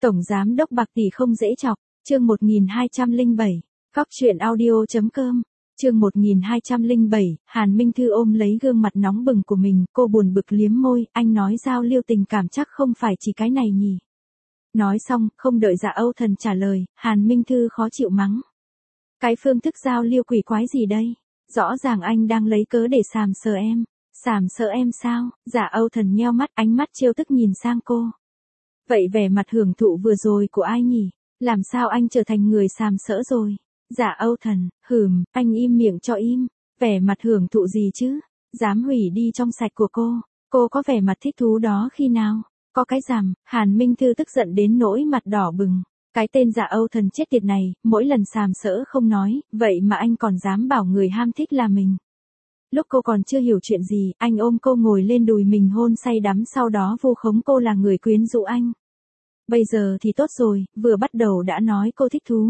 Tổng giám đốc bạc tỷ không dễ chọc, chương 1207, Cóc truyện audio.com, chương 1207, Hàn Minh Thư ôm lấy gương mặt nóng bừng của mình, cô buồn bực liếm môi, anh nói giao lưu tình cảm chắc không phải chỉ cái này nhỉ. Nói xong, không đợi Dạ Âu Thần trả lời, Hàn Minh Thư khó chịu mắng. Cái phương thức giao lưu quỷ quái gì đây? Rõ ràng anh đang lấy cớ để sàm sờ em. Sàm sỡ em sao? Dạ Âu Thần nheo mắt, ánh mắt trêu tức nhìn sang cô. Vậy vẻ mặt hưởng thụ vừa rồi của ai nhỉ? Làm sao anh trở thành người sàm sỡ rồi? Dạ Âu Thần, anh im miệng cho im. Vẻ mặt hưởng thụ gì chứ? Dám hủy đi trong sạch của cô có vẻ mặt thích thú đó khi nào? Có cái rằm, Hàn Minh Thư tức giận đến nỗi mặt đỏ bừng. Cái tên Dạ Âu Thần chết tiệt này, mỗi lần sàm sỡ không nói, vậy mà anh còn dám bảo người ham thích là mình. Lúc cô còn chưa hiểu chuyện gì, anh ôm cô ngồi lên đùi mình hôn say đắm, sau đó vu khống cô là người quyến rũ anh. Bây giờ thì tốt rồi, vừa bắt đầu đã nói cô thích thú.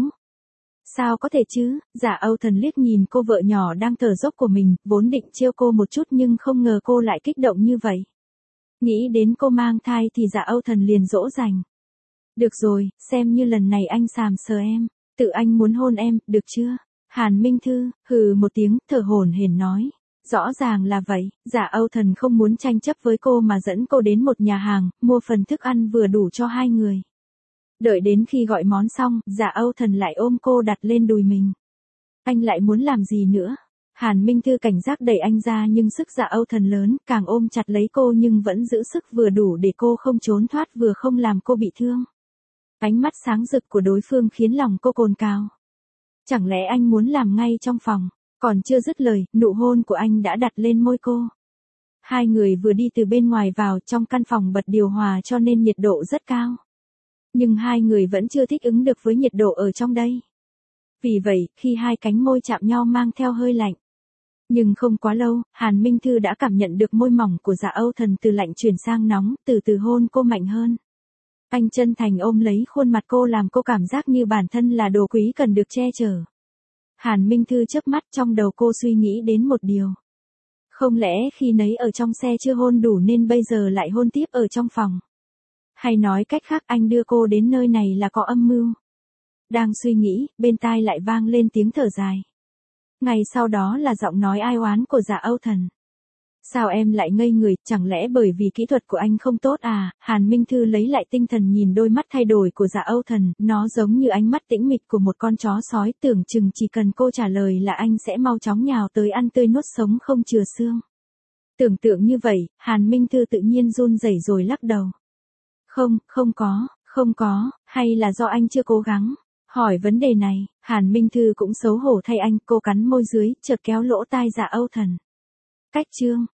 Sao có thể chứ? Dạ Âu Thần liếc nhìn cô vợ nhỏ đang thở dốc của mình, vốn định trêu cô một chút nhưng không ngờ cô lại kích động như vậy. Nghĩ đến cô mang thai thì Dạ Âu Thần liền dỗ dành. Được rồi, xem như lần này anh sàm sờ em, tự anh muốn hôn em, được chưa? Hàn Minh Thư, một tiếng, thở hổn hển nói. Rõ ràng là vậy, Dạ Âu Thần không muốn tranh chấp với cô mà dẫn cô đến một nhà hàng, mua phần thức ăn vừa đủ cho hai người. Đợi đến khi gọi món xong, Dạ Âu Thần lại ôm cô đặt lên đùi mình. Anh lại muốn làm gì nữa? Hàn Minh Thư cảnh giác đẩy anh ra nhưng sức Dạ Âu Thần lớn, càng ôm chặt lấy cô nhưng vẫn giữ sức vừa đủ để cô không trốn thoát vừa không làm cô bị thương. Ánh mắt sáng rực của đối phương khiến lòng cô cồn cào. Chẳng lẽ anh muốn làm ngay trong phòng? Còn chưa dứt lời, nụ hôn của anh đã đặt lên môi cô. Hai người vừa đi từ bên ngoài vào, trong căn phòng bật điều hòa cho nên nhiệt độ rất cao. Nhưng hai người vẫn chưa thích ứng được với nhiệt độ ở trong đây. Vì vậy, khi hai cánh môi chạm nhau mang theo hơi lạnh. Nhưng không quá lâu, Hàn Minh Thư đã cảm nhận được môi mỏng của Dạ Âu Thần từ lạnh chuyển sang nóng, từ từ hôn cô mạnh hơn. Anh chân thành ôm lấy khuôn mặt cô làm cô cảm giác như bản thân là đồ quý cần được che chở. Hàn Minh Thư chớp mắt, trong đầu cô suy nghĩ đến một điều. Không lẽ khi nấy ở trong xe chưa hôn đủ nên bây giờ lại hôn tiếp ở trong phòng? Hay nói cách khác anh đưa cô đến nơi này là có âm mưu? Đang suy nghĩ, bên tai lại vang lên tiếng thở dài. Ngày sau đó là giọng nói ai oán của Dạ Âu Thần. Sao em lại ngây người, chẳng lẽ bởi vì kỹ thuật của anh không tốt à? Hàn Minh Thư lấy lại tinh thần nhìn đôi mắt thay đổi của Dạ Âu Thần, nó giống như ánh mắt tĩnh mịch của một con chó sói, tưởng chừng chỉ cần cô trả lời là anh sẽ mau chóng nhào tới ăn tươi nuốt sống không chừa xương. Tưởng tượng như vậy, Hàn Minh Thư tự nhiên run rẩy rồi lắc đầu. Không có, hay là do anh chưa cố gắng? Hỏi vấn đề này, Hàn Minh Thư cũng xấu hổ thay anh, cô cắn môi dưới, chợt kéo lỗ tai Dạ Âu Thần. Cách chương